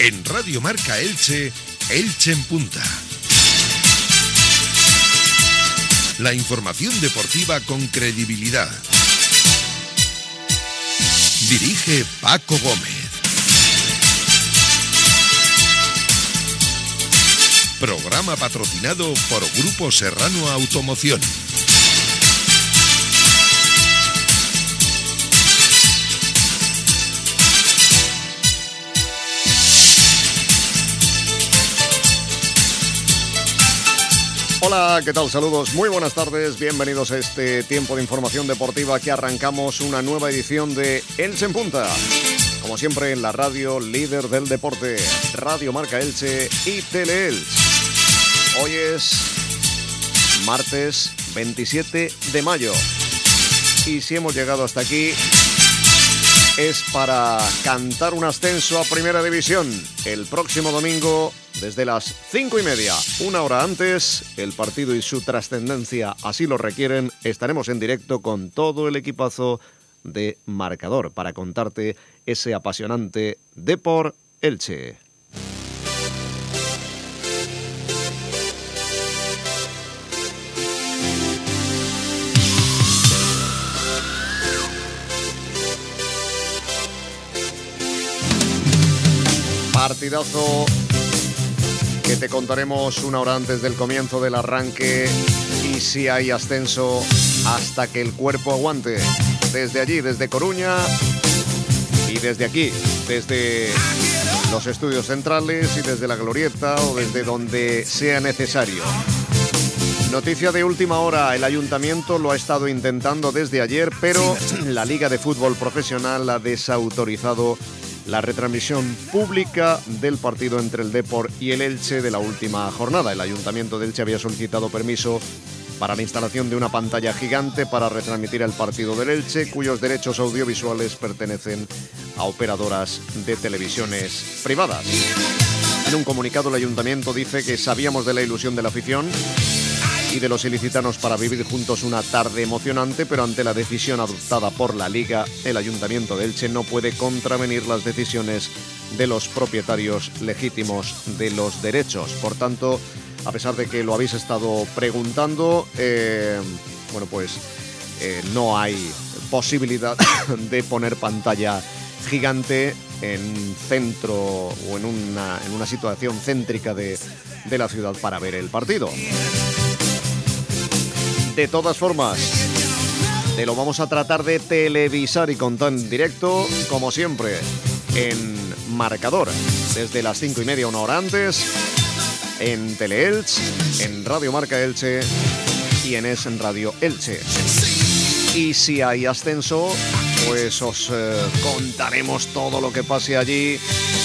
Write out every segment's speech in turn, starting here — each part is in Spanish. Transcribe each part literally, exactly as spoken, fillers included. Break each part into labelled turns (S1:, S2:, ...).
S1: En Radio Marca Elche, Elche en Punta. La información deportiva con credibilidad. Dirige Paco Gómez. Programa patrocinado por Grupo Serrano Automoción.
S2: Hola, ¿qué tal? Saludos, muy buenas tardes, bienvenidos a este tiempo de información deportiva que arrancamos una nueva edición de Elche en Punta. Como siempre en la radio líder del deporte, Radio Marca Elche y Teleelch. Hoy es martes veintisiete de mayo y si hemos llegado hasta aquí es para cantar un ascenso a Primera División. El próximo domingo, desde las cinco y media, una hora antes, el partido y su trascendencia así lo requieren, estaremos en directo con todo el equipazo de Marcador para contarte ese apasionante Depor Elche. Partidazo que te contaremos una hora antes del comienzo del arranque y si hay ascenso hasta que el cuerpo aguante. Desde allí, desde Coruña y desde aquí, desde los estudios centrales y desde la Glorieta o desde donde sea necesario. Noticia de última hora, el Ayuntamiento lo ha estado intentando desde ayer, pero la Liga de Fútbol Profesional ha desautorizado la retransmisión pública del partido entre el Depor y el Elche de la última jornada. El Ayuntamiento de Elche había solicitado permiso para la instalación de una pantalla gigante para retransmitir el partido del Elche, cuyos derechos audiovisuales pertenecen a operadoras de televisiones privadas. En un comunicado, el Ayuntamiento dice que sabíamos de la ilusión de la afición y de los ilicitanos para vivir juntos una tarde emocionante, pero ante la decisión adoptada por la Liga, el Ayuntamiento de Elche no puede contravenir las decisiones de los propietarios legítimos de los derechos. Por tanto, a pesar de que lo habéis estado preguntando, eh, bueno, pues eh, no hay posibilidad de poner pantalla gigante en centro o en una, en una situación céntrica de, de la ciudad para ver el partido. De todas formas, te lo vamos a tratar de televisar y contar en directo, como siempre, en Marcador, desde las cinco y media, una hora antes, en Teleelch, en Radio Marca Elche y en Es Radio Elche. Y si hay ascenso, pues os eh, contaremos todo lo que pase allí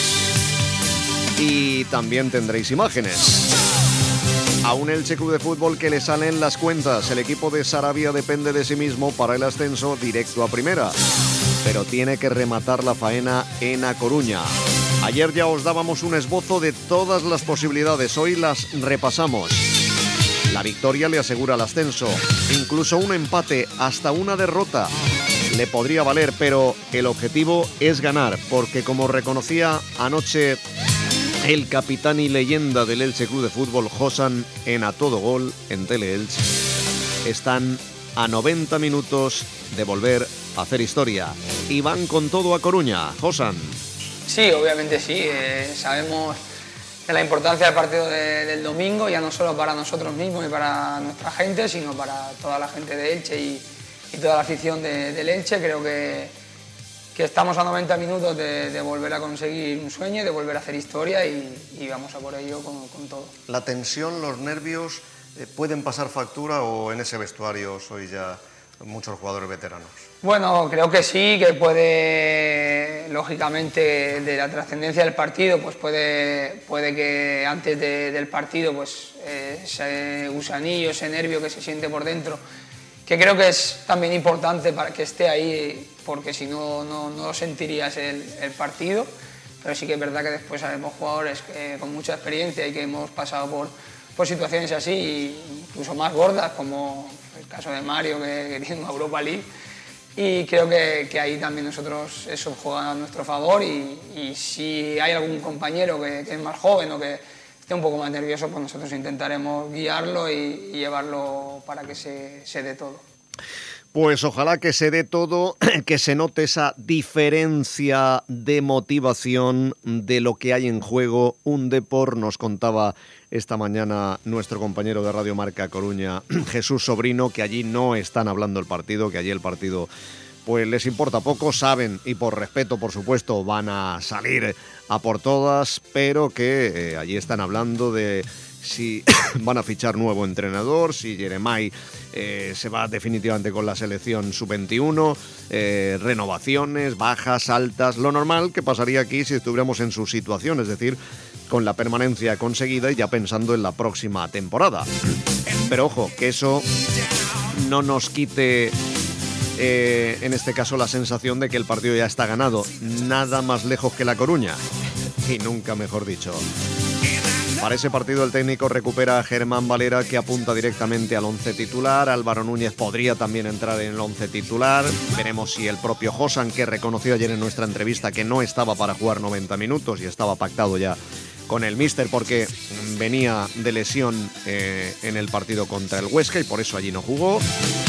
S2: y también tendréis imágenes. A un Elche Club de Fútbol que le salen las cuentas. El equipo de Sarabia depende de sí mismo para el ascenso directo a primera, pero tiene que rematar la faena en A Coruña. Ayer ya os dábamos un esbozo de todas las posibilidades, hoy las repasamos. La victoria le asegura el ascenso, incluso un empate, hasta una derrota le podría valer, pero el objetivo es ganar, porque como reconocía anoche el capitán y leyenda del Elche Club de Fútbol, Josan, en A Todo Gol, en Teleelch, están a noventa minutos de volver a hacer historia. Y van con todo a Coruña. Josan.
S3: Sí, obviamente sí. Eh, sabemos de la importancia del partido de, del domingo, ya no solo para nosotros mismos y para nuestra gente, sino para toda la gente de Elche y, y toda la afición de, del Elche. Creo que que estamos a noventa minutos de, de volver a conseguir un sueño, de volver a hacer historia y, y vamos a por ello con, con todo.
S2: ¿La tensión, los nervios eh, pueden pasar factura o en ese vestuario sois ya muchos jugadores veteranos?
S3: Bueno, creo que sí, que puede, lógicamente, de la trascendencia del partido, pues puede, puede que antes de, del partido, pues eh, ese gusanillo, ese nervio que se siente por dentro, que creo que es también importante para que esté ahí, porque si no, no, no sentirías el, el partido, pero sí que es verdad que después sabemos jugadores que, con mucha experiencia y que hemos pasado por, por situaciones así, incluso más gordas, como el caso de Mario, que, que tiene una Europa League, y creo que, que ahí también nosotros eso juega a nuestro favor y, y si hay algún compañero que, que es más joven o que esté un poco más nervioso, pues nosotros intentaremos guiarlo y, y llevarlo para que se, se dé todo.
S2: Pues ojalá que se dé todo, que se note esa diferencia de motivación de lo que hay en juego. Un Depor, nos contaba esta mañana nuestro compañero de Radio Marca Coruña, Jesús Sobrino, que allí no están hablando el partido, que allí el partido pues les importa poco, saben y por respeto, por supuesto, van a salir a por todas, pero que eh, allí están hablando de si van a fichar nuevo entrenador, si Jeremai eh, se va definitivamente con la selección sub veintiuno, eh, renovaciones, bajas, altas, lo normal que pasaría aquí si estuviéramos en su situación, es decir, con la permanencia conseguida y ya pensando en la próxima temporada. Pero ojo, que eso no nos quite eh, en este caso la sensación de que el partido ya está ganado, nada más lejos que La Coruña, y nunca mejor dicho. Para ese partido el técnico recupera a Germán Valera, que apunta directamente al once titular. Álvaro Núñez podría también entrar en el once titular. Veremos si el propio Josan, que reconoció ayer en nuestra entrevista que no estaba para jugar noventa minutos y estaba pactado ya con el míster porque venía de lesión eh, en el partido contra el Huesca y por eso allí no jugó.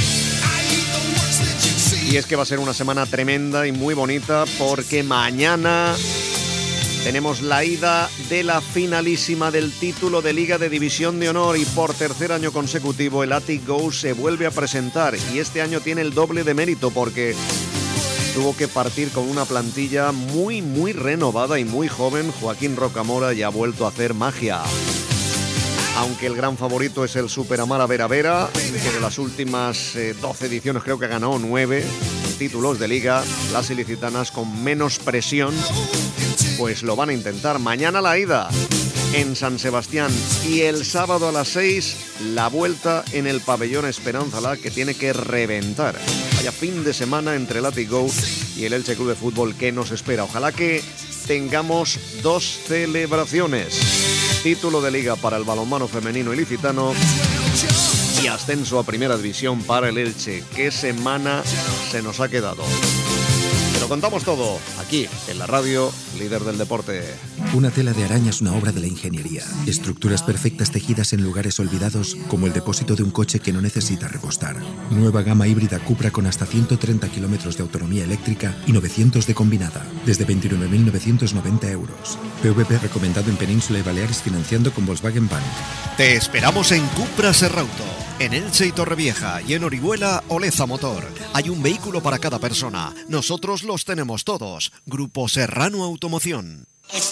S2: Y es que va a ser una semana tremenda y muy bonita porque mañana tenemos la ida de la finalísima del título de Liga de División de Honor y por tercer año consecutivo el Athletic Go se vuelve a presentar y este año tiene el doble de mérito porque tuvo que partir con una plantilla muy muy renovada y muy joven. Joaquín Rocamora ya ha vuelto a hacer magia. Aunque el gran favorito es el Super Amara Vera Vera, que de las últimas eh, doce ediciones creo que ha ganado nueve títulos de liga, las ilicitanas con menos presión pues lo van a intentar. Mañana la ida en San Sebastián y el sábado a las seis la vuelta en el pabellón Esperanzalá, que tiene que reventar. Vaya fin de semana entre el Athletic Go y el Elche Club de Fútbol que nos espera. Ojalá que tengamos dos celebraciones: título de liga para el balonmano femenino ilicitano y ascenso a primera división para el Elche. ¿Qué semana se nos ha quedado? Te lo contamos todo aquí en la radio líder del deporte.
S4: Una tela de araña es una obra de la ingeniería. Estructuras perfectas tejidas en lugares olvidados, como el depósito de un coche que no necesita repostar. Nueva gama híbrida Cupra con hasta ciento treinta kilómetros de autonomía eléctrica y novecientos de combinada, desde veintinueve mil novecientos noventa euros. P V P recomendado en Península y Baleares, financiando con Volkswagen Bank.
S1: Te esperamos en Cupra Serrauto, en Elche y Torrevieja, y en Orihuela Oleza Motor. Hay un vehículo para cada persona. Nosotros los tenemos todos. Grupo Serrano Automoción.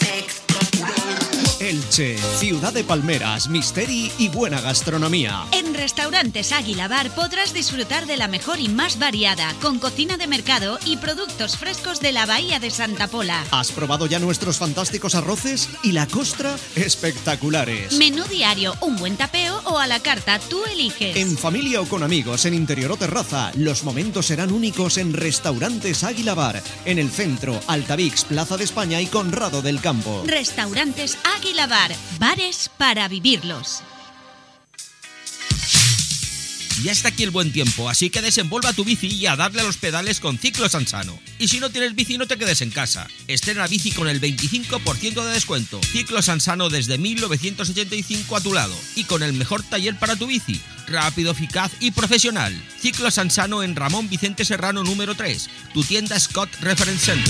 S5: Elche, ciudad de palmeras, misteri y buena gastronomía.
S6: En Restaurantes Águila Bar podrás disfrutar de la mejor y más variada, con cocina de mercado y productos frescos de la Bahía de Santa Pola.
S5: ¿Has probado ya nuestros fantásticos arroces? Y la costra, espectaculares.
S6: Menú diario, un buen tapeo o a la carta, tú eliges.
S5: En familia o con amigos, en interior o terraza, los momentos serán únicos en Restaurantes Águila Bar, en el centro, Altavix, Plaza de España y Conrado del Campo.
S6: Restaurantes Águila Bar, bares para vivirlos.
S7: Ya está aquí el buen tiempo, así que desenvuelva tu bici y a darle a los pedales con Ciclo Sansano. Y si no tienes bici, no te quedes en casa. Estrena bici con el veinticinco por ciento de descuento. Ciclo Sansano desde mil novecientos ochenta y cinco a tu lado y con el mejor taller para tu bici. Rápido, eficaz y profesional. Ciclo Sansano en Ramón Vicente Serrano número tres, tu tienda Scott Reference Center.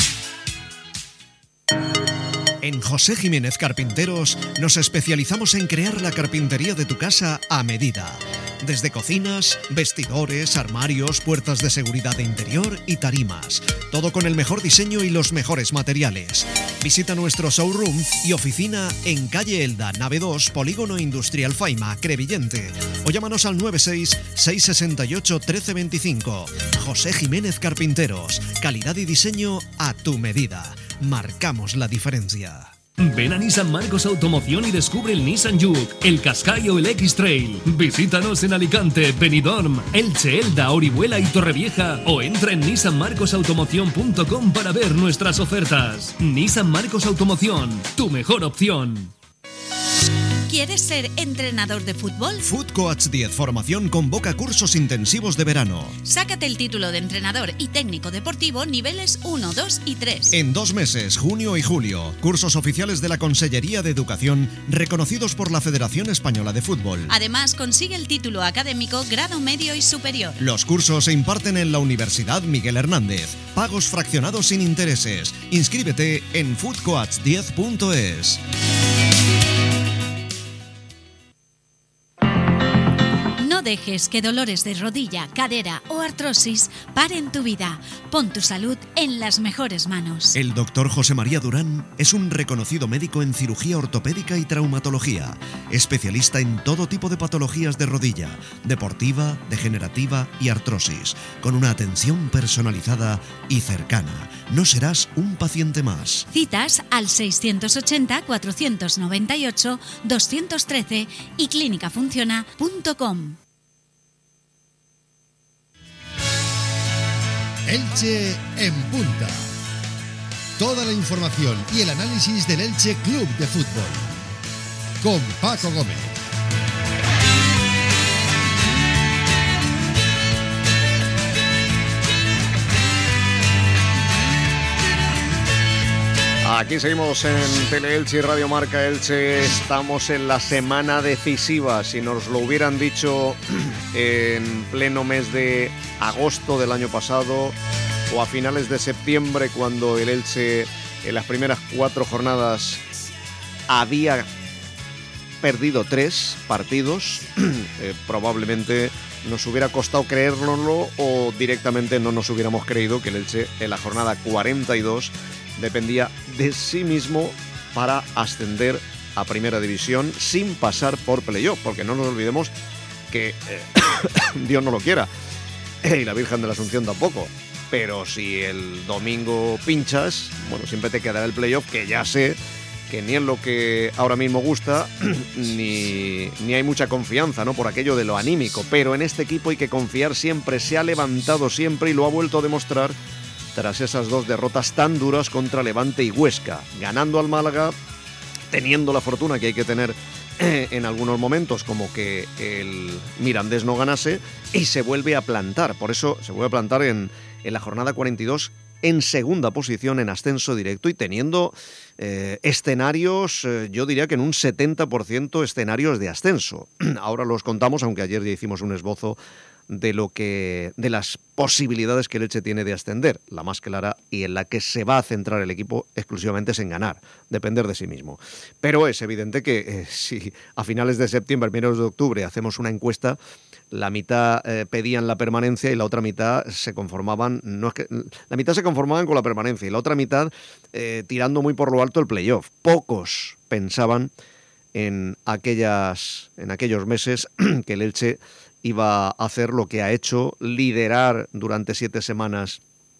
S5: En José Jiménez Carpinteros nos especializamos en crear la carpintería de tu casa a medida. Desde cocinas, vestidores, armarios, puertas de seguridad de interior y tarimas. Todo con el mejor diseño y los mejores materiales. Visita nuestro showroom y oficina en calle Elda, nave dos, Polígono Industrial Faima, Crevillente. O llámanos al nueve seis, seis seis ocho, uno tres dos cinco. José Jiménez Carpinteros. Calidad y diseño a tu medida. Marcamos la diferencia.
S8: Ven a Nissan Marcos Automoción y descubre el Nissan Juke, el Qashqai o el X-Trail. Visítanos en Alicante, Benidorm, Elche, Elda, Orihuela y Torrevieja o entra en nissan marcos automoción punto com para ver nuestras ofertas. Nissan Marcos Automoción, tu mejor opción.
S6: ¿Quieres ser entrenador de fútbol?
S5: Food Coach diez Formación convoca cursos intensivos de verano.
S6: Sácate el título de entrenador y técnico deportivo niveles uno, dos y tres.
S5: En dos meses, junio y julio, cursos oficiales de la Consellería de Educación reconocidos por la Federación Española de Fútbol.
S6: Además, consigue el título académico grado medio y superior.
S5: Los cursos se imparten en la Universidad Miguel Hernández. Pagos fraccionados sin intereses. Inscríbete en food coach diez punto es.
S6: No dejes que dolores de rodilla, cadera o artrosis paren tu vida. Pon tu salud en las mejores manos.
S5: El doctor José María Durán es un reconocido médico en cirugía ortopédica y traumatología, especialista en todo tipo de patologías de rodilla, deportiva, degenerativa y artrosis, con una atención personalizada y cercana. No serás un paciente más.
S6: Citas al seiscientos ochenta, cuatrocientos noventa y ocho, doscientos trece y clínica funciona punto com.
S9: Elche en punta. Toda la información y el análisis del Elche Club de Fútbol. Con Paco Gómez.
S2: Aquí seguimos en Tele-Elche y Radio Marca Elche. Estamos en la semana decisiva. Si nos lo hubieran dicho en pleno mes de agosto del año pasado o a finales de septiembre, cuando el Elche en las primeras cuatro jornadas había perdido tres partidos, eh, probablemente nos hubiera costado creérnoslo o directamente no nos hubiéramos creído que el Elche en la jornada cuarenta y dos dependía de sí mismo para ascender a Primera División sin pasar por playoff, porque no nos olvidemos que eh, Dios no lo quiera, eh, y la Virgen de la Asunción tampoco, pero si el domingo pinchas, bueno, siempre te quedará el playoff, que ya sé que ni es lo que ahora mismo gusta, ni, ni hay mucha confianza, ¿no?, por aquello de lo anímico, pero en este equipo hay que confiar siempre, se ha levantado siempre y lo ha vuelto a demostrar tras esas dos derrotas tan duras contra Levante y Huesca, ganando al Málaga, teniendo la fortuna que hay que tener eh, en algunos momentos, como que el Mirandés no ganase, y se vuelve a plantar, por eso se vuelve a plantar en, en la jornada cuarenta y dos en segunda posición en ascenso directo y teniendo eh, escenarios, eh, yo diría que en un setenta por ciento escenarios de ascenso. Ahora los contamos, aunque ayer ya hicimos un esbozo de lo que de las posibilidades que el Elche tiene de ascender. La más clara y en la que se va a centrar el equipo exclusivamente es en ganar, depender de sí mismo. Pero es evidente que eh, si a finales de septiembre, primeros de octubre, hacemos una encuesta, la mitad eh, pedían la permanencia y la otra mitad se conformaban, no es que la mitad se conformaban con la permanencia y la otra mitad eh, tirando muy por lo alto el playoff. Pocos pensaban en aquellas en aquellos meses que el Elche iba a hacer lo que ha hecho, liderar durante siete semanas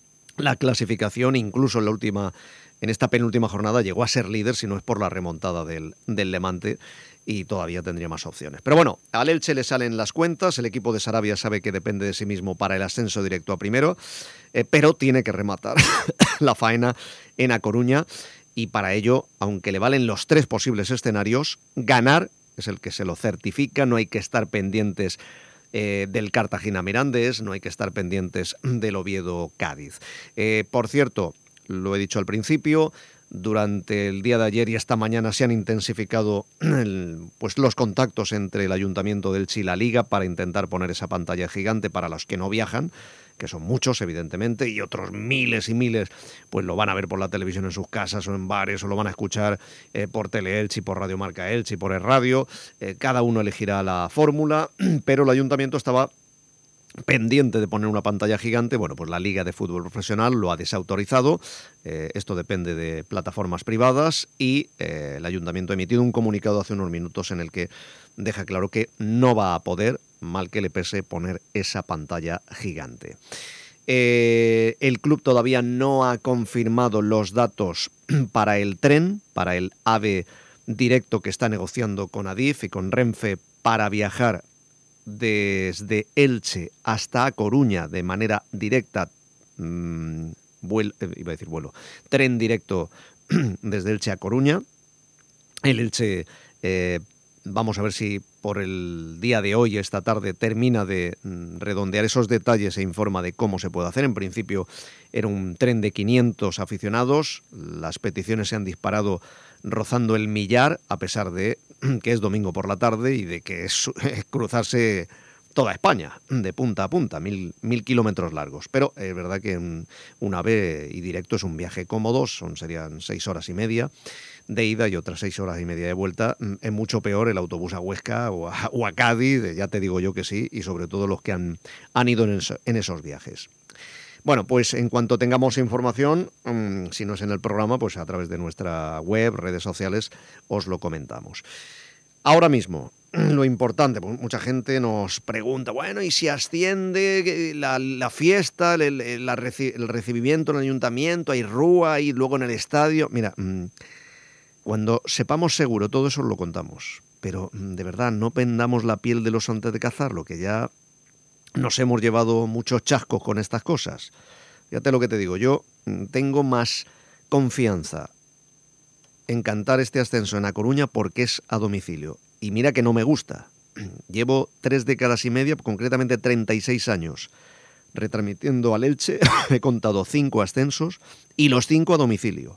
S2: la clasificación, incluso en la última, en esta penúltima jornada llegó a ser líder, si no es por la remontada del, del Levante, y todavía tendría más opciones. Pero bueno, al Elche le salen las cuentas, el equipo de Sarabia sabe que depende de sí mismo para el ascenso directo a primero, eh, pero tiene que rematar la faena en A Coruña, y para ello, aunque le valen los tres posibles escenarios, ganar es el que se lo certifica, no hay que estar pendientes Eh, del Cartagena Mirandés, no hay que estar pendientes del Oviedo Cádiz. Eh, por cierto, lo he dicho al principio, durante el día de ayer y esta mañana se han intensificado el, pues los contactos entre el Ayuntamiento del Elche y la Liga para intentar poner esa pantalla gigante para los que no viajan, que son muchos evidentemente, y otros miles y miles pues lo van a ver por la televisión en sus casas o en bares, o lo van a escuchar eh, por Tele-Elche y por Radio Marca Elche y por el radio. Eh, cada uno elegirá la fórmula, pero el Ayuntamiento estaba pendiente de poner una pantalla gigante. Bueno, pues la Liga de Fútbol Profesional lo ha desautorizado, eh, esto depende de plataformas privadas, y eh, el Ayuntamiento ha emitido un comunicado hace unos minutos en el que deja claro que no va a poder, mal que le pese, poner esa pantalla gigante. Eh, el club todavía no ha confirmado los datos para el tren, para el AVE directo que está negociando con Adif y con Renfe para viajar desde Elche hasta A Coruña de manera directa, mmm, vuelo, eh, iba a decir vuelo, tren directo desde Elche a Coruña. El Elche eh, Vamos a ver si por el día de hoy, esta tarde, termina de redondear esos detalles e informa de cómo se puede hacer. En principio era un tren de quinientos aficionados. Las peticiones se han disparado rozando el millar, a pesar de que es domingo por la tarde y de que es cruzarse toda España, de punta a punta, mil, mil kilómetros largos. Pero es verdad que un, un AVE y directo es un viaje cómodo, son, serían seis horas y media de ida y otras seis horas y media de vuelta. Es mucho peor el autobús a Huesca o a, o a Cádiz, ya te digo yo que sí, y sobre todo los que han, han ido en, eso, en esos viajes. Bueno, pues en cuanto tengamos información, mmm, si no es en el programa, pues a través de nuestra web, redes sociales, os lo comentamos. Ahora mismo, lo importante, pues mucha gente nos pregunta, bueno, ¿y si asciende la, la fiesta, el, el, la reci- el recibimiento en el ayuntamiento, hay rúa y luego en el estadio? Mira, mmm, cuando sepamos seguro todo eso lo contamos, pero de verdad no pendamos la piel del oso antes de cazarlo, que ya nos hemos llevado muchos chascos con estas cosas. Fíjate lo que te digo, yo tengo más confianza en cantar este ascenso en A Coruña porque es a domicilio. Y mira que no me gusta. Llevo tres décadas y media, concretamente treinta y seis años, retransmitiendo al Elche. He contado cinco ascensos y los cinco a domicilio.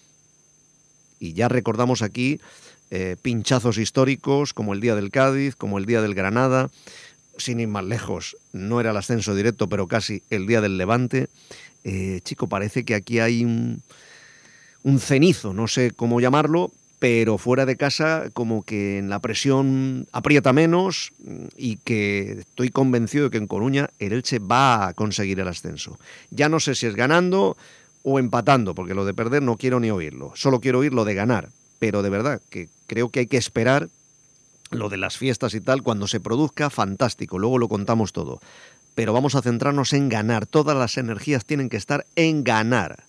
S2: Y ya recordamos aquí eh, pinchazos históricos como el día del Cádiz, como el día del Granada, sin ir más lejos, no era el ascenso directo, pero casi el día del Levante. Eh, chico, parece que aquí hay un, un cenizo, no sé cómo llamarlo, pero fuera de casa como que en la presión aprieta menos y que estoy convencido de que en Coruña el Elche va a conseguir el ascenso. Ya no sé si es ganando o empatando, porque lo de perder no quiero ni oírlo, solo quiero oír lo de ganar, pero de verdad que creo que hay que esperar lo de las fiestas y tal, cuando se produzca, fantástico, luego lo contamos todo, pero vamos a centrarnos en ganar, todas las energías tienen que estar en ganar,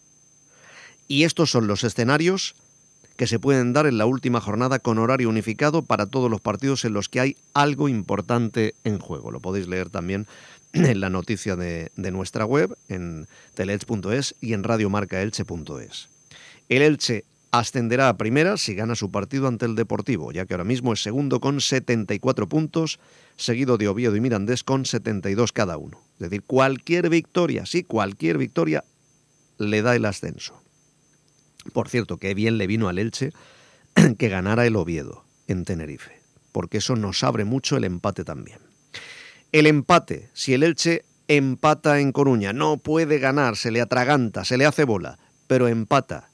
S2: y estos son los escenarios que se pueden dar en la última jornada con horario unificado para todos los partidos en los que hay algo importante en juego. Lo podéis leer también en la noticia de, de nuestra web, en teleelch punto es y en radiomarcaelche punto es. El Elche ascenderá a primera si gana su partido ante el Deportivo, ya que ahora mismo es segundo con setenta y cuatro puntos, seguido de Oviedo y Mirandés con setenta y dos cada uno. Es decir, cualquier victoria, sí, cualquier victoria le da el ascenso. Por cierto, qué bien le vino al Elche que ganara el Oviedo en Tenerife, porque eso nos abre mucho el empate también. El empate, si el Elche empata en Coruña, no puede ganar, se le atraganta, se le hace bola, pero empata,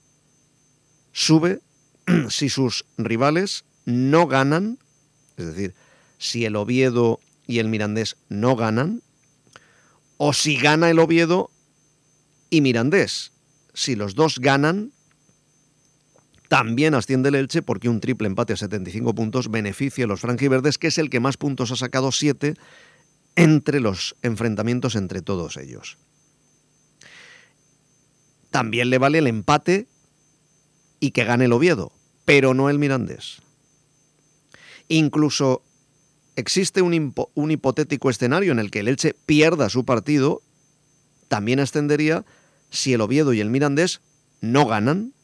S2: sube si sus rivales no ganan, es decir, si el Oviedo y el Mirandés no ganan, o si gana el Oviedo y Mirandés. Si los dos ganan, también asciende el Elche porque un triple empate a setenta y cinco puntos beneficia a los franjiverdes, que es el que más puntos ha sacado, siete, entre los enfrentamientos entre todos ellos. También le vale el empate y que gane el Oviedo, pero no el Mirandés. Incluso existe un, impo- un hipotético escenario en el que el Elche pierda su partido, también ascendería si el Oviedo y el Mirandés no ganan.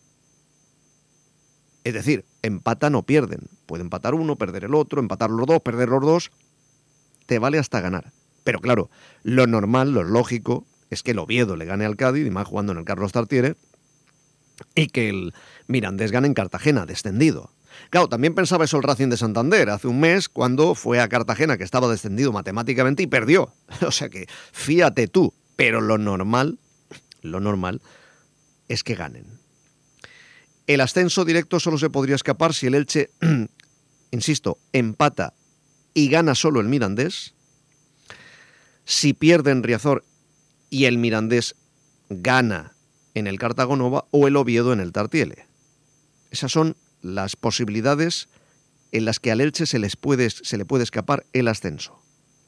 S2: Es decir, empatan o pierden. Puede empatar uno, perder el otro, empatar los dos, perder los dos. Te vale hasta ganar. Pero claro, lo normal, lo lógico, es que el Oviedo le gane al Cádiz, y más jugando en el Carlos Tartiere, y que el Mirandés gane en Cartagena, descendido. Claro, también pensaba eso el Racing de Santander hace un mes, cuando fue a Cartagena, que estaba descendido matemáticamente, y perdió. O sea que, fíjate tú, pero lo normal, lo normal es que ganen. El ascenso directo solo se podría escapar si el Elche, insisto, empata y gana solo el Mirandés, si pierde en Riazor y el Mirandés gana en el Cartagonova o el Oviedo en el Tartiere. Esas son las posibilidades en las que al Elche se, les puede, se le puede escapar el ascenso.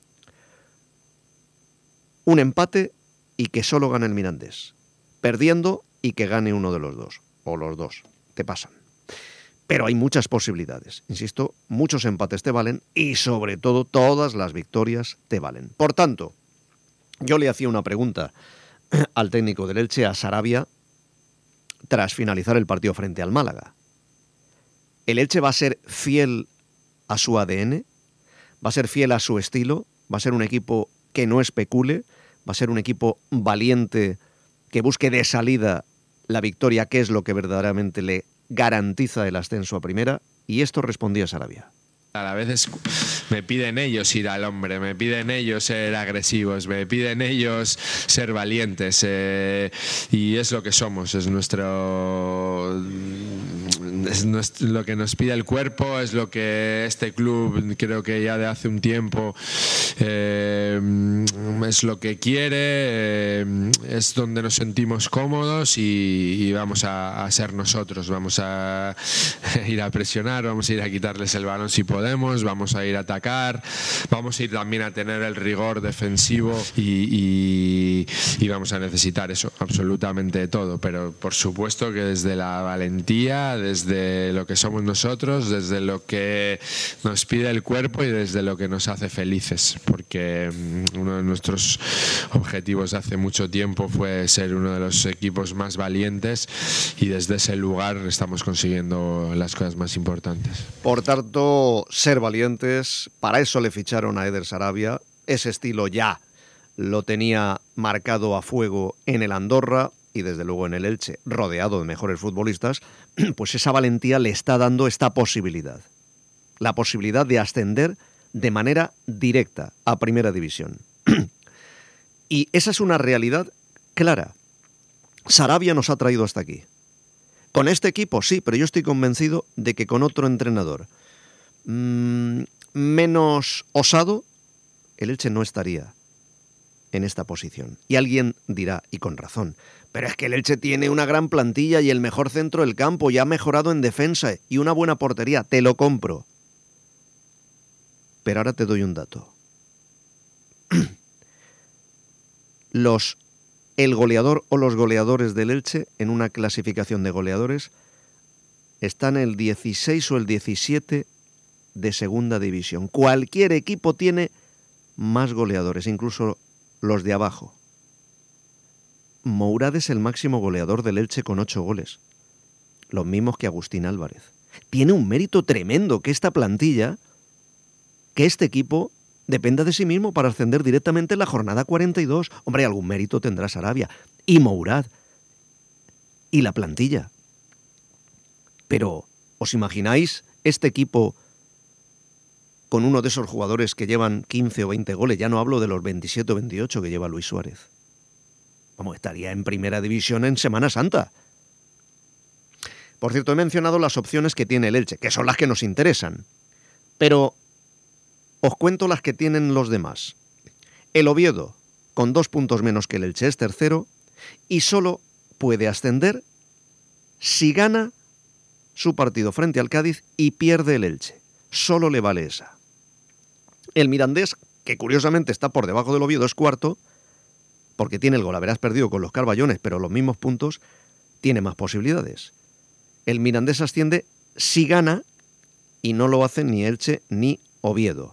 S2: Un empate y que solo gane el Mirandés. Perdiendo y que gane uno de los dos. O los dos. Te pasan. Pero hay muchas posibilidades. Insisto, muchos empates te valen y sobre todo todas las victorias te valen. Por tanto, yo le hacía una pregunta al técnico del Elche, a Sarabia, tras finalizar el partido frente al Málaga. ¿El Elche va a ser fiel a su A D N? ¿Va a ser fiel a su estilo? ¿Va a ser un equipo que no especule? ¿Va a ser un equipo valiente que busque de salida la victoria, que es lo que verdaderamente le garantiza el ascenso a primera? Y esto respondía Sarabia.
S10: A veces me piden ellos ir al hombre, me piden ellos ser agresivos, me piden ellos ser valientes, eh, y es lo que somos, es nuestro, es nuestro, lo que nos pide el cuerpo, es lo que este club, creo que ya de hace un tiempo, eh, es lo que quiere, eh, es donde nos sentimos cómodos y, y vamos a, a ser nosotros, vamos a ir a presionar, vamos a ir a quitarles el balón si podemos. Podemos, vamos a ir a atacar, vamos a ir también a tener el rigor defensivo y, y, y vamos a necesitar eso, absolutamente todo, pero por supuesto que desde la valentía, desde lo que somos nosotros, desde lo que nos pide el cuerpo y desde lo que nos hace felices, porque uno de nuestros objetivos hace mucho tiempo fue ser uno de los equipos más valientes y desde ese lugar estamos consiguiendo las cosas más importantes.
S2: Por tanto, ser valientes, para eso le ficharon a Eder Sarabia, ese estilo ya lo tenía marcado a fuego en el Andorra y desde luego en el Elche, rodeado de mejores futbolistas, pues esa valentía le está dando esta posibilidad, la posibilidad de ascender de manera directa a Primera División. Y esa es una realidad clara. Sarabia nos ha traído hasta aquí. Con este equipo sí, pero yo estoy convencido de que con otro entrenador mmm, menos osado, el Elche no estaría en esta posición. Y alguien dirá, y con razón, pero es que el Elche tiene una gran plantilla y el mejor centro del campo y ha mejorado en defensa y una buena portería, te lo compro. Pero ahora te doy un dato. Los, el goleador o los goleadores del Elche, en una clasificación de goleadores, están el dieciséis o el diecisiete de segunda división. Cualquier equipo tiene más goleadores, incluso los de abajo. Mourad es el máximo goleador del Elche con ocho goles, los mismos que Agustín Álvarez. Tiene un mérito tremendo que esta plantilla, que este equipo dependa de sí mismo para ascender directamente en la jornada cuarenta y dos. Hombre, algún mérito tendrá Sarabia y Mourad y la plantilla. Pero, ¿os imagináis este equipo con uno de esos jugadores que llevan quince o veinte goles? Ya no hablo de los veintisiete o veintiocho que lleva Luis Suárez. Vamos, estaría en Primera División en Semana Santa. Por cierto, he mencionado las opciones que tiene el Elche, que son las que nos interesan. Pero os cuento las que tienen los demás. El Oviedo, con dos puntos menos que el Elche, es tercero y solo puede ascender si gana su partido frente al Cádiz y pierde el Elche. Solo le vale esa. El Mirandés, que curiosamente está por debajo del Oviedo, es cuarto, porque tiene el golaveras perdido con los Carballones, pero los mismos puntos, tiene más posibilidades. El Mirandés asciende si gana y no lo hacen ni Elche ni Oviedo.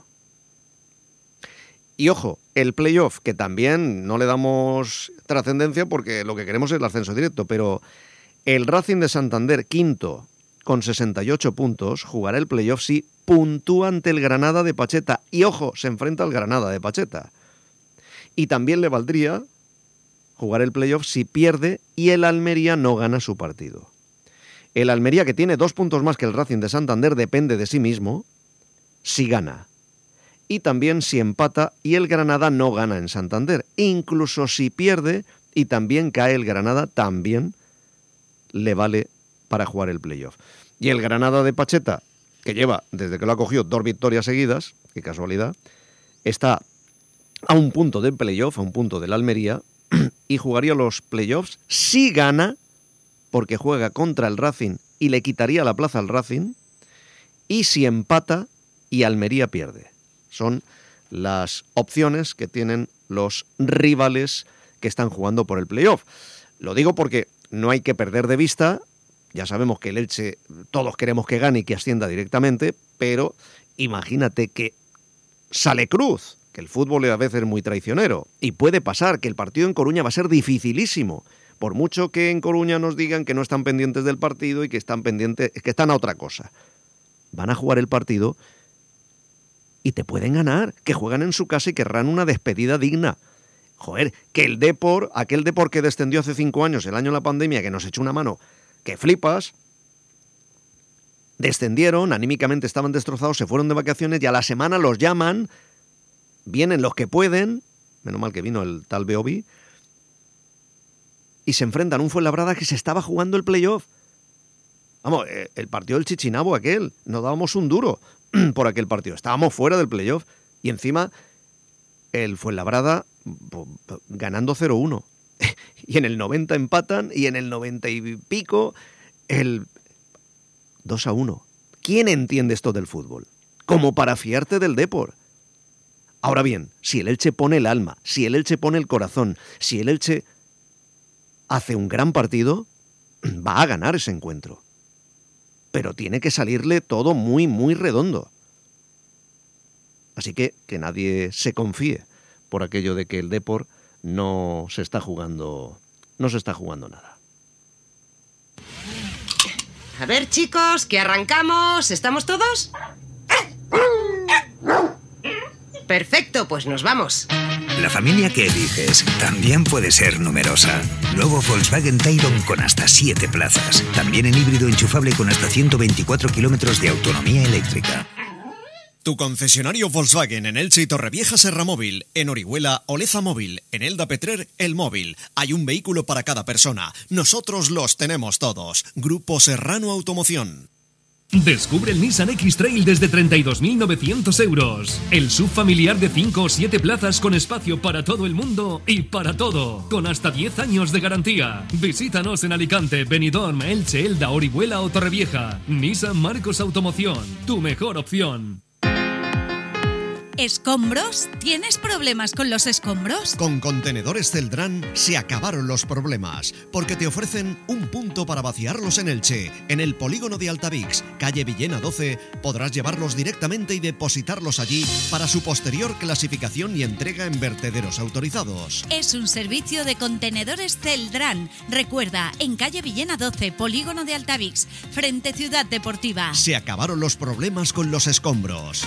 S2: Y ojo, el playoff, que también no le damos trascendencia porque lo que queremos es el ascenso directo, pero el Racing de Santander, quinto, con sesenta y ocho puntos, jugará el playoff si puntúa ante el Granada de Pacheta. Y ojo, se enfrenta al Granada de Pacheta. Y también le valdría jugar el playoff si pierde y el Almería no gana su partido. El Almería, que tiene dos puntos más que el Racing de Santander, depende de sí mismo si gana. Y también si empata y el Granada no gana en Santander. Incluso si pierde y también cae el Granada, también le vale para jugar el playoff. Y el Granada de Pacheta, que lleva, desde que lo ha cogido, dos victorias seguidas, qué casualidad, está a un punto del playoff, a un punto del Almería, y jugaría los playoffs si gana, porque juega contra el Racing y le quitaría la plaza al Racing, y si empata y Almería pierde. Son las opciones que tienen los rivales que están jugando por el playoff. Lo digo porque no hay que perder de vista, ya sabemos que el Elche todos queremos que gane y que ascienda directamente, pero imagínate que sale cruz, que el fútbol a veces es muy traicionero, y puede pasar que el partido en Coruña va a ser dificilísimo, por mucho que en Coruña nos digan que no están pendientes del partido y que están pendientes, que están a otra cosa. van a jugar el partido y te pueden ganar, que juegan en su casa y querrán una despedida digna. Joder, que el Depor, aquel Depor que descendió hace cinco años, el año de la pandemia, que nos echó una mano, que flipas, descendieron, anímicamente estaban destrozados, se fueron de vacaciones y a la semana los llaman, vienen los que pueden, menos mal que vino el tal Beobi, y se enfrentan a un Fuenlabrada que se estaba jugando el playoff. Vamos, el partido del Chichinabo aquel, nos dábamos un duro por aquel partido, estábamos fuera del playoff y encima el Fuenlabrada ganando cero uno y en el noventa empatan y en el noventa y pico el dos a uno. ¿Quién entiende esto del fútbol? Como para fiarte del Depor. Ahora bien, si el Elche pone el alma, si el Elche pone el corazón, si el Elche hace un gran partido, va a ganar ese encuentro. Pero tiene que salirle todo muy, muy redondo. Así que que nadie se confíe por aquello de que el Depor no se está jugando, no se está jugando nada.
S11: A ver, chicos, que arrancamos. ¿Estamos todos? Perfecto, pues nos vamos.
S12: La familia que eliges también puede ser numerosa. Nuevo Volkswagen Tayron con hasta siete plazas. También en híbrido enchufable con hasta ciento veinticuatro kilómetros de autonomía eléctrica.
S5: Tu concesionario Volkswagen en Elche y Torrevieja Serra Móvil, en Orihuela Oleza Móvil, en Elda Petrer El Móvil. Hay un vehículo para cada persona. Nosotros los tenemos todos. Grupo Serrano Automoción.
S8: Descubre el Nissan X-Trail desde treinta y dos mil novecientos euros. El sub familiar de cinco o siete plazas con espacio para todo el mundo y para todo. Con hasta diez años de garantía. Visítanos en Alicante, Benidorm, Elche, Elda, Orihuela o Torrevieja. Nissan Marcos Automoción. Tu mejor opción.
S6: ¿Escombros? ¿Tienes problemas con los escombros?
S5: Con Contenedores Celdrán se acabaron los problemas, porque te ofrecen un punto para vaciarlos en Elche. En el polígono de Altavix, calle Villena doce, podrás llevarlos directamente y depositarlos allí para su posterior clasificación y entrega en vertederos autorizados.
S6: Es un servicio de Contenedores Celdrán. Recuerda, en calle Villena doce, polígono de Altavix, frente Ciudad Deportiva.
S5: Se acabaron los problemas con los escombros.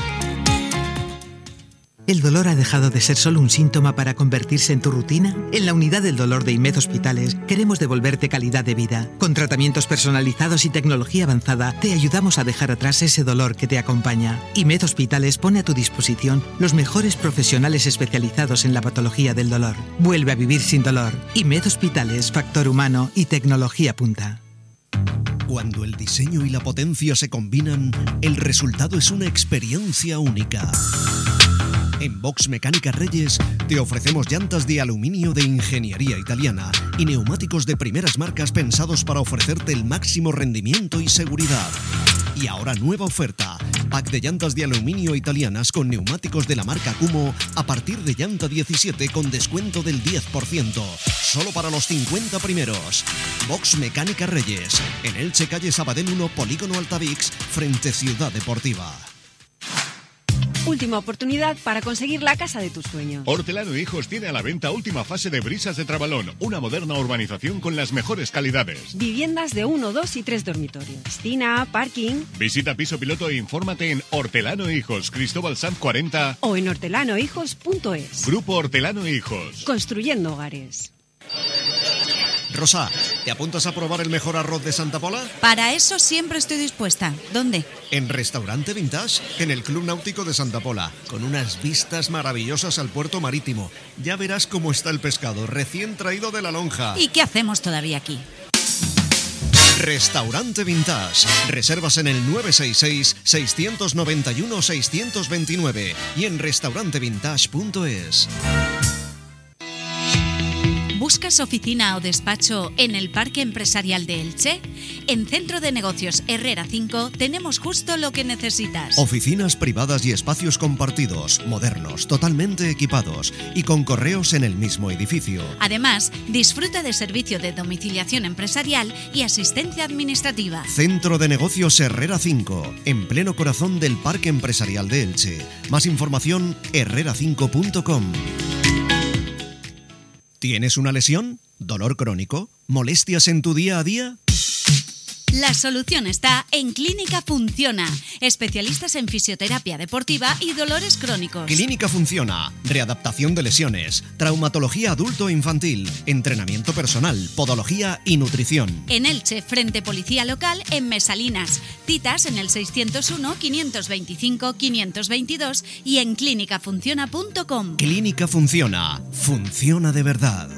S13: ¿El dolor ha dejado de ser solo un síntoma para convertirse en tu rutina? En la unidad del dolor de IMED Hospitales queremos devolverte calidad de vida. Con tratamientos personalizados y tecnología avanzada te ayudamos a dejar atrás ese dolor que te acompaña. IMED Hospitales pone a tu disposición los mejores profesionales especializados en la patología del dolor. Vuelve a vivir sin dolor. IMED Hospitales, factor humano y tecnología punta.
S5: Cuando el diseño y la potencia se combinan, el resultado es una experiencia única. En Box Mecánica Reyes te ofrecemos llantas de aluminio de ingeniería italiana y neumáticos de primeras marcas pensados para ofrecerte el máximo rendimiento y seguridad. Y ahora nueva oferta, pack de llantas de aluminio italianas con neumáticos de la marca Kumo a partir de llanta diecisiete con descuento del diez por ciento. Solo para los cincuenta primeros. Box Mecánica Reyes, en Elche, calle Sabadell uno, polígono Altavix, frente Ciudad Deportiva.
S14: Última oportunidad para conseguir la casa de tus sueños.
S15: Hortelano Hijos tiene a la venta última fase de Brisas de Trabalón, una moderna urbanización con las mejores calidades.
S14: Viviendas de uno, dos y tres dormitorios, piscina, parking.
S15: Visita piso piloto e infórmate en Hortelano Hijos, Cristóbal Sanz cuarenta
S14: o en hortelano hijos punto es.
S15: Grupo Hortelano Hijos.
S14: Construyendo hogares.
S5: Rosa, ¿te apuntas a probar el mejor arroz de Santa Pola?
S6: Para eso siempre estoy dispuesta. ¿Dónde?
S5: En Restaurante Vintage, en el Club Náutico de Santa Pola, con unas vistas maravillosas al puerto marítimo. Ya verás cómo está el pescado, recién traído de la lonja.
S6: ¿Y qué hacemos todavía aquí?
S5: Restaurante Vintage. Reservas en el nueve seis seis, seis nueve uno, seis dos nueve y en restaurante vintage punto es.
S6: ¿Buscas oficina o despacho en el Parque Empresarial de Elche? En Centro de Negocios Herrera cinco tenemos justo lo que necesitas.
S5: Oficinas privadas y espacios compartidos, modernos, totalmente equipados y con correos en el mismo edificio.
S6: Además, disfruta de servicio de domiciliación empresarial y asistencia administrativa.
S5: Centro de Negocios Herrera cinco, en pleno corazón del Parque Empresarial de Elche. Más información, herrera cinco punto com. ¿Tienes una lesión? ¿Dolor crónico? ¿Molestias en tu día a día?
S6: La solución está en Clínica Funciona. Especialistas en fisioterapia deportiva y dolores crónicos.
S5: Clínica Funciona. Readaptación de lesiones, traumatología adulto e infantil, entrenamiento personal, podología y nutrición.
S6: En Elche, frente Policía Local, en Mesalinas. Citas en el seiscientos uno, quinientos veinticinco, quinientos veintidós y en clínica funciona punto com.
S5: Clínica Funciona. Funciona de verdad.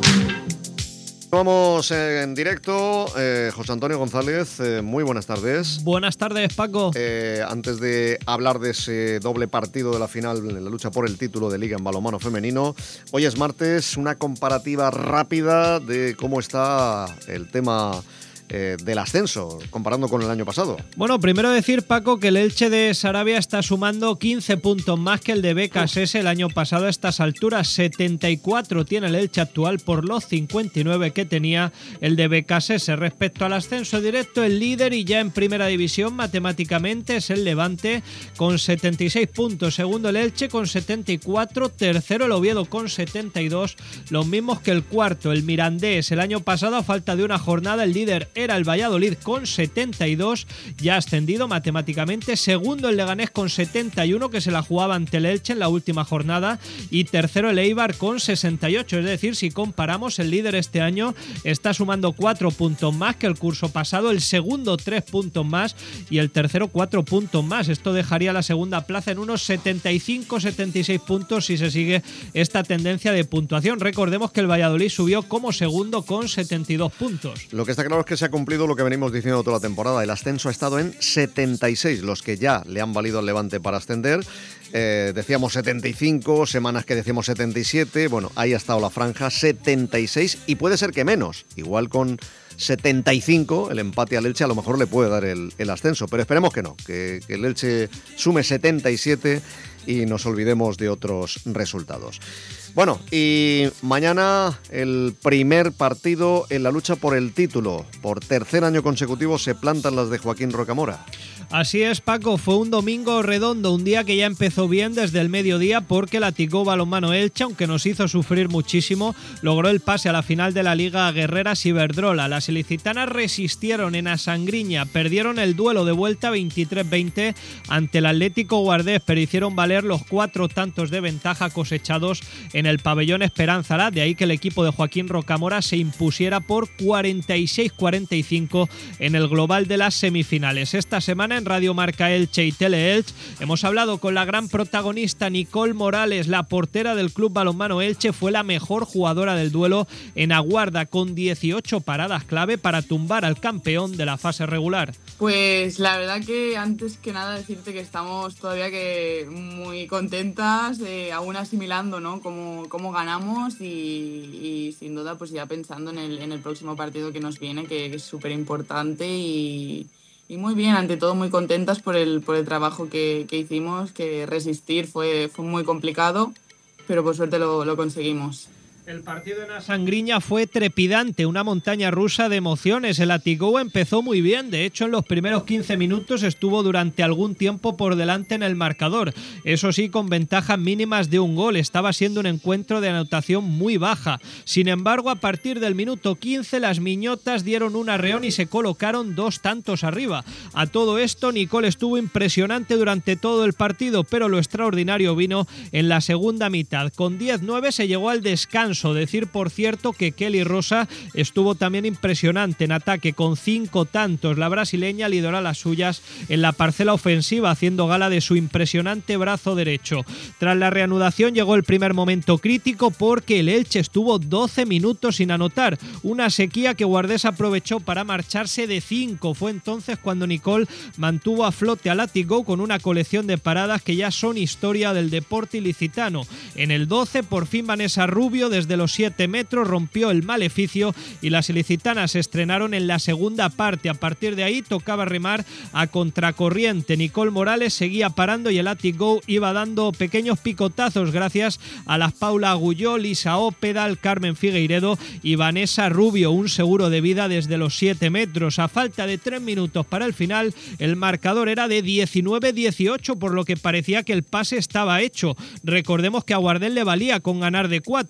S2: Vamos en directo, eh, José Antonio González, eh, muy buenas tardes.
S16: Buenas tardes, Paco.
S2: Eh, antes de hablar de ese doble partido de la final en la lucha por el título de Liga en balonmano femenino, hoy es martes, una comparativa rápida de cómo está el tema Eh, del ascenso, comparando con el año pasado.
S16: Bueno, primero decir, Paco, que el Elche de Sarabia está sumando quince puntos más que el de B K S S el año pasado a estas alturas. setenta y cuatro tiene el Elche actual por los cincuenta y nueve que tenía el de B K S S. Respecto al ascenso directo, el líder y ya en primera división matemáticamente es el Levante con setenta y seis puntos. Segundo el Elche con setenta y cuatro. Tercero el Oviedo con setenta y dos. Los mismos que el cuarto, el Mirandés. El año pasado, a falta de una jornada, el líder era el Valladolid con setenta y dos, ya ascendido matemáticamente. Segundo el Leganés con setenta y uno, que se la jugaba ante el Elche en la última jornada, y tercero el Eibar con sesenta y ocho. Es decir, si comparamos, el líder este año está sumando cuatro puntos más que el curso pasado, el segundo tres puntos más y el tercero cuatro puntos más. Esto dejaría la segunda plaza en unos setenta y cinco setenta y seis puntos si se sigue esta tendencia de puntuación. Recordemos que el Valladolid subió como segundo con setenta y dos puntos.
S2: Lo que está claro es que se ha cumplido lo que venimos diciendo toda la temporada. El ascenso ha estado en setenta y seis, los que ya le han valido al Levante para ascender. Eh, decíamos setenta y cinco, semanas que decíamos setenta y siete. Bueno, ahí ha estado la franja, setenta y seis, y puede ser que menos. Igual con setenta y cinco, el empate al Elche a lo mejor le puede dar el, el ascenso, pero esperemos que no, que, que el Elche sume setenta y siete y nos olvidemos de otros resultados. Bueno, y mañana el primer partido en la lucha por el título. Por tercer año consecutivo se plantan las de Joaquín Rocamora.
S16: Así es, Paco, fue un domingo redondo, un día que ya empezó bien desde el mediodía porque la Ticó Balonmano Elche, aunque nos hizo sufrir muchísimo, logró el pase a la final de la Liga Guerreras Iberdrola. Las ilicitanas resistieron en Asangriña, perdieron el duelo de vuelta veintitrés veinte ante el Atlético Guardés, pero hicieron valer los cuatro tantos de ventaja cosechados en el pabellón Esperanzará, de ahí que el equipo de Joaquín Rocamora se impusiera por cuarenta y seis cuarenta y cinco en el global de las semifinales. Esta semana en Radio Marca Elche y Tele Elche hemos hablado con la gran protagonista Nicole Morales, la portera del Club Balonmano Elche. Fue la mejor jugadora del duelo en Aguarda, con dieciocho paradas clave para tumbar al campeón de la fase regular.
S17: Pues la verdad que antes que nada decirte que estamos todavía que muy contentas, eh, aún asimilando, ¿no?, cómo, cómo ganamos y, y sin duda pues ya pensando en el, en el próximo partido que nos viene, que, que es súper importante y Y muy bien, ante todo muy contentas por el, por el trabajo que, que hicimos, que resistir fue, fue muy complicado, pero por suerte lo, lo conseguimos.
S16: El partido en Asangriña fue trepidante, una montaña rusa de emociones. El Atigou empezó muy bien, de hecho en los primeros quince minutos estuvo durante algún tiempo por delante en el marcador. Eso sí, con ventajas mínimas de un gol, estaba siendo un encuentro de anotación muy baja. Sin embargo, a partir del minuto quince las miñotas dieron un arreón y se colocaron dos tantos arriba. A todo esto, Nicole estuvo impresionante durante todo el partido, pero lo extraordinario vino en la segunda mitad. Con diez nueve se llegó al descanso. Decir, por cierto, que Kelly Rosa estuvo también impresionante en ataque, con cinco tantos. La brasileña lideró las suyas en la parcela ofensiva, haciendo gala de su impresionante brazo derecho. Tras la reanudación llegó el primer momento crítico porque el Elche estuvo doce minutos sin anotar, una sequía que Guardés aprovechó para marcharse de cinco. Fue entonces cuando Nicole mantuvo a flote al Atigou con una colección de paradas que ya son historia del deporte ilicitano. En el doce, por fin Vanessa Rubio, desde de los siete metros, rompió el maleficio y las ilicitanas se estrenaron en la segunda parte. A partir de ahí tocaba remar a contracorriente. Nicole Morales seguía parando y el Atigou iba dando pequeños picotazos gracias a las Paula Agulló, Lisa Ópedal, Carmen Figueiredo y Vanessa Rubio, un seguro de vida desde los siete metros. A falta de tres minutos para el final, el marcador era de diecinueve dieciocho, por lo que parecía que el pase estaba hecho. Recordemos que a Guardés le valía con ganar de cuatro, sin embargo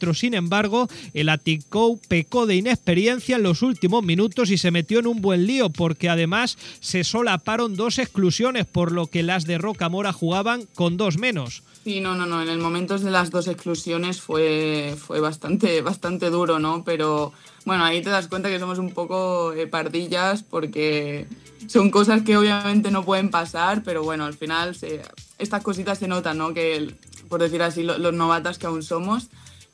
S16: embargo, el Athletic pecó de inexperiencia en los últimos minutos y se metió en un buen lío, porque además se solaparon dos exclusiones, por lo que las de Rocamora jugaban con dos menos.
S17: Sí, no, no, no. En el momento de las dos exclusiones fue, fue bastante, bastante duro, ¿no? Pero bueno, ahí te das cuenta que somos un poco eh, pardillas, porque son cosas que obviamente no pueden pasar, pero bueno, al final se, estas cositas se notan, ¿no? Que, por decir así, lo, los novatas que aún somos.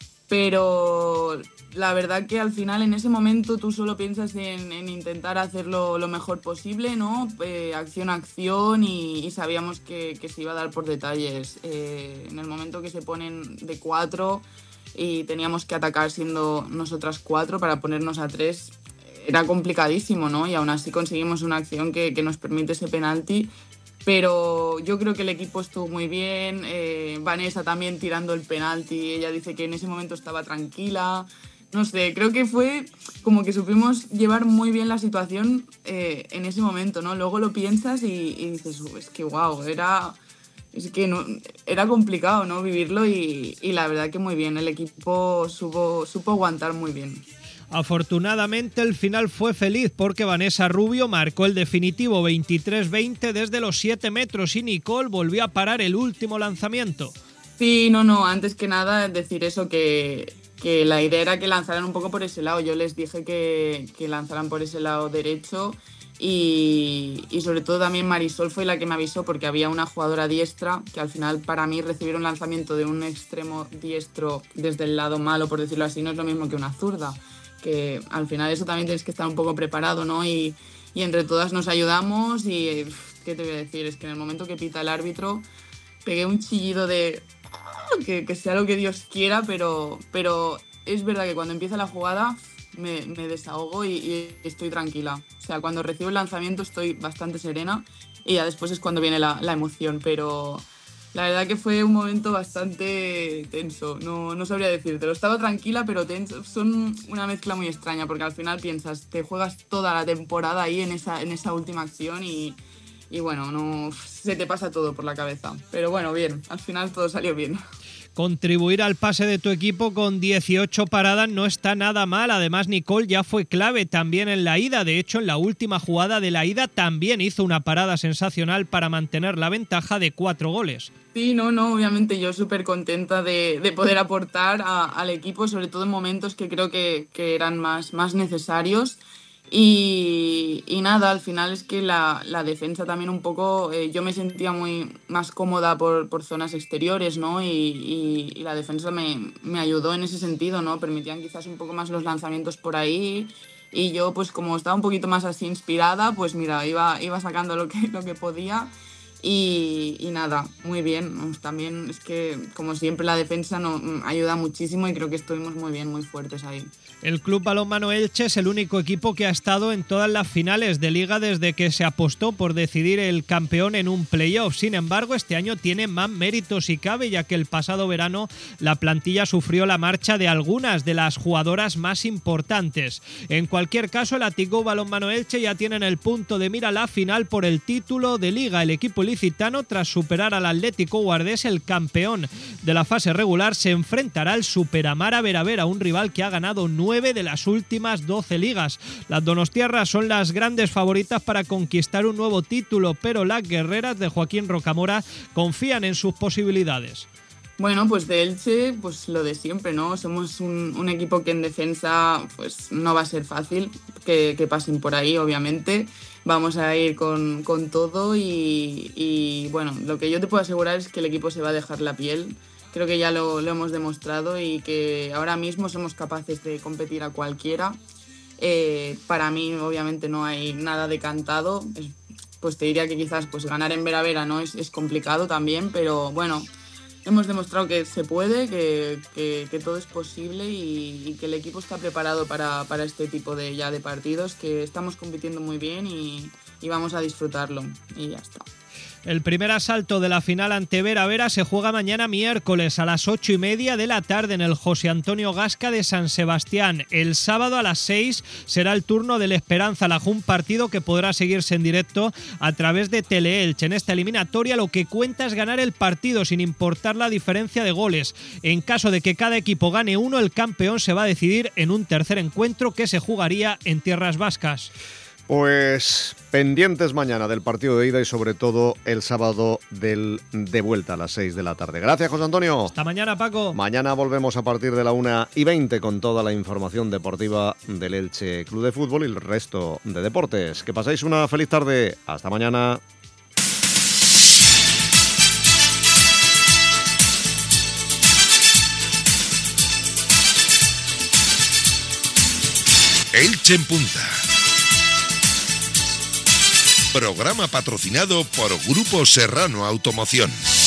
S17: Pero la verdad que al final en ese momento tú solo piensas en, en intentar hacerlo lo mejor posible, ¿no? Eh, acción a acción y, y sabíamos que, que se iba a dar por detalles. Eh, en el momento que se ponen de cuatro y teníamos que atacar siendo nosotras cuatro para ponernos a tres, era complicadísimo, ¿no? Y aún así conseguimos una acción que, que nos permite ese penalti. Pero yo creo que el equipo estuvo muy bien, eh, Vanessa también tirando el penalti, ella dice que en ese momento estaba tranquila, no sé, creo que fue como que supimos llevar muy bien la situación eh, en ese momento, ¿no? Luego lo piensas y, y dices, es que wow, era, es que no, era complicado, ¿no? Vivirlo y, y la verdad que muy bien, el equipo supo, supo aguantar muy bien.
S16: Afortunadamente el final fue feliz porque Vanessa Rubio marcó el definitivo veintitrés veinte desde los siete metros y Nicole volvió a parar el último lanzamiento.
S17: Sí, no, no, antes que nada decir eso, que, que la idea era que lanzaran un poco por ese lado. Yo les dije que, que lanzaran por ese lado derecho y, y sobre todo también Marisol fue la que me avisó, porque había una jugadora diestra que al final para mí recibir un lanzamiento de un extremo diestro desde el lado malo, por decirlo así, no es lo mismo que una zurda. Que al final eso también tienes que estar un poco preparado, ¿no? Y, y entre todas nos ayudamos y, ¿qué te voy a decir? Es que en el momento que pita el árbitro pegué un chillido de que, que sea lo que Dios quiera, pero, pero es verdad que cuando empieza la jugada me, me desahogo y, y estoy tranquila. O sea, cuando recibo el lanzamiento estoy bastante serena y ya después es cuando viene la, la emoción, pero la verdad que fue un momento bastante tenso, no, no sabría decírtelo. Estaba tranquila, pero tenso. Son una mezcla muy extraña, porque al final piensas, te juegas toda la temporada ahí en esa, en esa última acción y, y bueno, no, se te pasa todo por la cabeza. Pero bueno, bien, al final todo salió bien.
S16: Contribuir al pase de tu equipo con dieciocho paradas no está nada mal. Además, Nicole ya fue clave también en la ida. De hecho, en la última jugada de la ida también hizo una parada sensacional para mantener la ventaja de cuatro goles.
S17: Sí, no, no, obviamente yo súper contenta de, de poder aportar a, al equipo, sobre todo en momentos que creo que, que eran más, más necesarios. Y, y nada, al final es que la, la defensa también un poco, eh, yo me sentía muy más cómoda por, por zonas exteriores, ¿no? Y, y, y la defensa me, me ayudó en ese sentido, ¿no? Permitían quizás un poco más los lanzamientos por ahí y yo pues como estaba un poquito más así inspirada, pues mira, iba, iba sacando lo que, lo que podía. Y, y nada, muy bien. También es que, como siempre, la defensa nos ayuda muchísimo y creo que estuvimos muy bien, muy fuertes ahí.
S16: El Club Balonmano Elche es el único equipo que ha estado en todas las finales de Liga desde que se apostó por decidir el campeón en un playoff. Sin embargo, este año tiene más méritos si cabe, ya que el pasado verano la plantilla sufrió la marcha de algunas de las jugadoras más importantes. En cualquier caso, el Athletic Balonmano Elche ya tienen el punto de mira la final por el título de Liga. El equipo ilicitano, tras superar al Atlético Guardés, el campeón de la fase regular, se enfrentará al Superamara Veravera, un rival que ha ganado nueve de las últimas doce ligas. Las donostiarras son las grandes favoritas para conquistar un nuevo título, pero las guerreras de Joaquín Rocamora confían en sus posibilidades.
S17: Bueno, pues de Elche, pues lo de siempre, ¿no? Somos un, un equipo que en defensa pues no va a ser fácil que, que pasen por ahí, obviamente. Vamos a ir con, con todo y, y bueno, lo que yo te puedo asegurar es que el equipo se va a dejar la piel. Creo que ya lo, lo hemos demostrado y que ahora mismo somos capaces de competir a cualquiera. Eh, para mí, obviamente, no hay nada decantado. Es, pues te diría que quizás pues, ganar en Veravera no es, es complicado también, pero bueno, hemos demostrado que se puede, que, que, que todo es posible y, y que el equipo está preparado para, para este tipo de, ya de partidos, que estamos compitiendo muy bien y, y vamos a disfrutarlo y ya está.
S16: El primer asalto de la final ante Vera Vera se juega mañana miércoles a las ocho y media de la tarde en el José Antonio Gasca de San Sebastián. El sábado a las seis será el turno del Esperanza Lajú, un partido que podrá seguirse en directo a través de Teleelch. En esta eliminatoria lo que cuenta es ganar el partido sin importar la diferencia de goles. En caso de que cada equipo gane uno, el campeón se va a decidir en un tercer encuentro que se jugaría en tierras vascas.
S2: Pues pendientes mañana del partido de ida y sobre todo el sábado del de vuelta a las seis de la tarde. Gracias, José Antonio.
S16: Hasta mañana, Paco.
S2: Mañana volvemos a partir de la una y veinte con toda la información deportiva del Elche Club de Fútbol y el resto de deportes. Que paséis una feliz tarde. Hasta mañana.
S18: Elche en Punta. Programa patrocinado por Grupo Serrano Automoción.